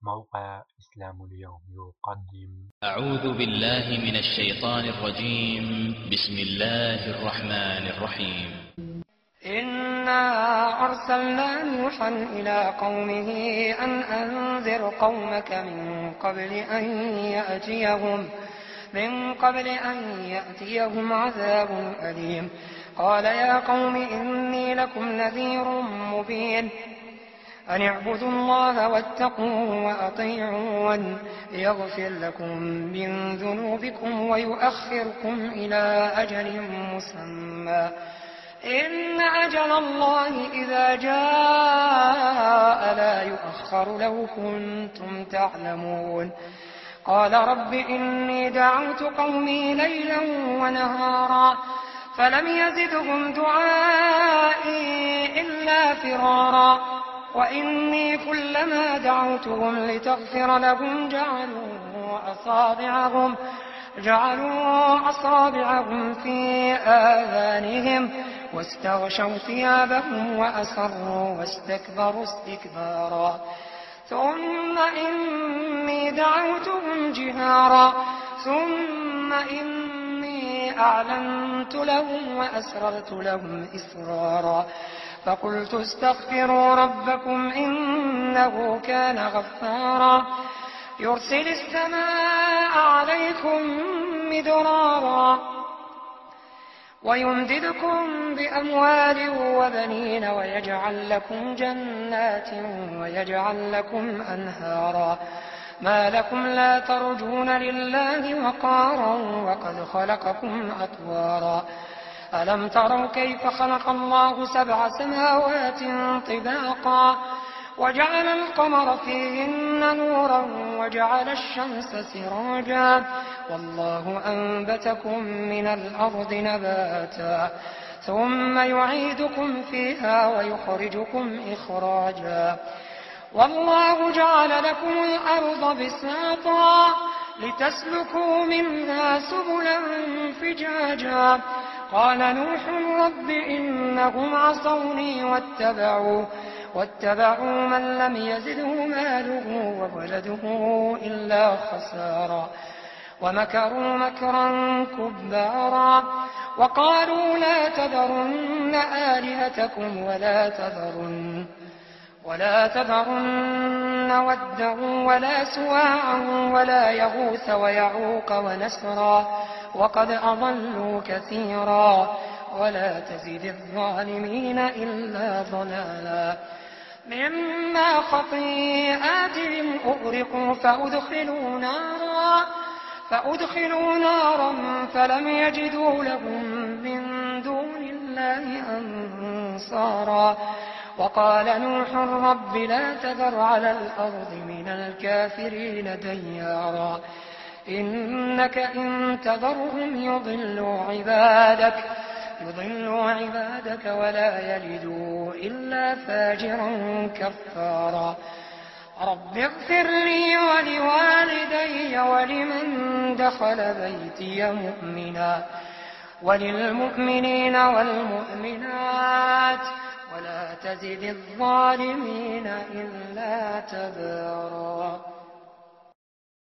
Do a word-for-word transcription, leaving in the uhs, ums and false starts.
موقع إسلام اليوم يقدم. أعوذ بالله من الشيطان الرجيم. بسم الله الرحمن الرحيم. إنا أرسلنا نوحا إلى قومه أن أنذر قومك من قبل أن يأتيهم من قبل أن يأتيهم عذاب أليم. قال يا قوم إني لكم نذير مبين أن اعبدوا الله واتقوه وأطيعون يغفر لكم من ذنوبكم ويؤخركم إلى أجل مسمى إن أجل الله إذا جاء لا يؤخر لو كنتم تعلمون. قال رب إني دعوت قومي ليلا ونهارا فلم يزدهم دعائي إلا فرارا وإني كلما دعوتهم لتغفر لهم جعلوا أصابعهم جعلوا أصابعهم في آذانهم واستغشوا ثيابهم وأسروا واستكبروا استكبارا ثم إني دعوتهم جهارا ثم إني أعلنت لهم وأسررت لهم إسرارا فقلت استغفروا ربكم إنه كان غفارا يرسل السماء عليكم مدرارا ويمددكم بأموال وبنين ويجعل لكم جنات ويجعل لكم أنهارا ما لكم لا ترجون لله وقارا وقد خلقكم أطوارا ألم تروا كيف خلق الله سبع سماوات طباقا وجعل القمر فيهن نورا وجعل الشمس سراجا والله أنبتكم من الأرض نباتا ثم يعيدكم فيها ويخرجكم إخراجا والله جعل لكم الأرض بساطا لتسلكوا منها سبلا فجاجا قال نوح رب إنهم عصوني واتبعوا واتبعوا من لم يزده ماله وولده إلا خسارا ومكروا مكرا كبارا وقالوا لا تذرن آلهتكم ولا تذرن ولا تذرن ودا ولا سواعا ولا يغوث ويعوق ونسرا وقد أضلوا كثيرا ولا تزد الظالمين إلا ضلالا مما خطيئاتهم أغرقوا فأدخلوا نارا فأدخلوا نارا فلم يجدوا لهم من دون الله أنصارا وقال نوح رب لا تذر على الأرض من الكافرين ديارا إنك إن تذرهم يضلوا عبادك يضلوا عبادك ولا يلدوا إلا فاجرا كفارا رب اغفر لي ولوالدي ولمن دخل بيتي مؤمنا وللمؤمنين والمؤمنات ولا تزد الظالمين إلا تبارا.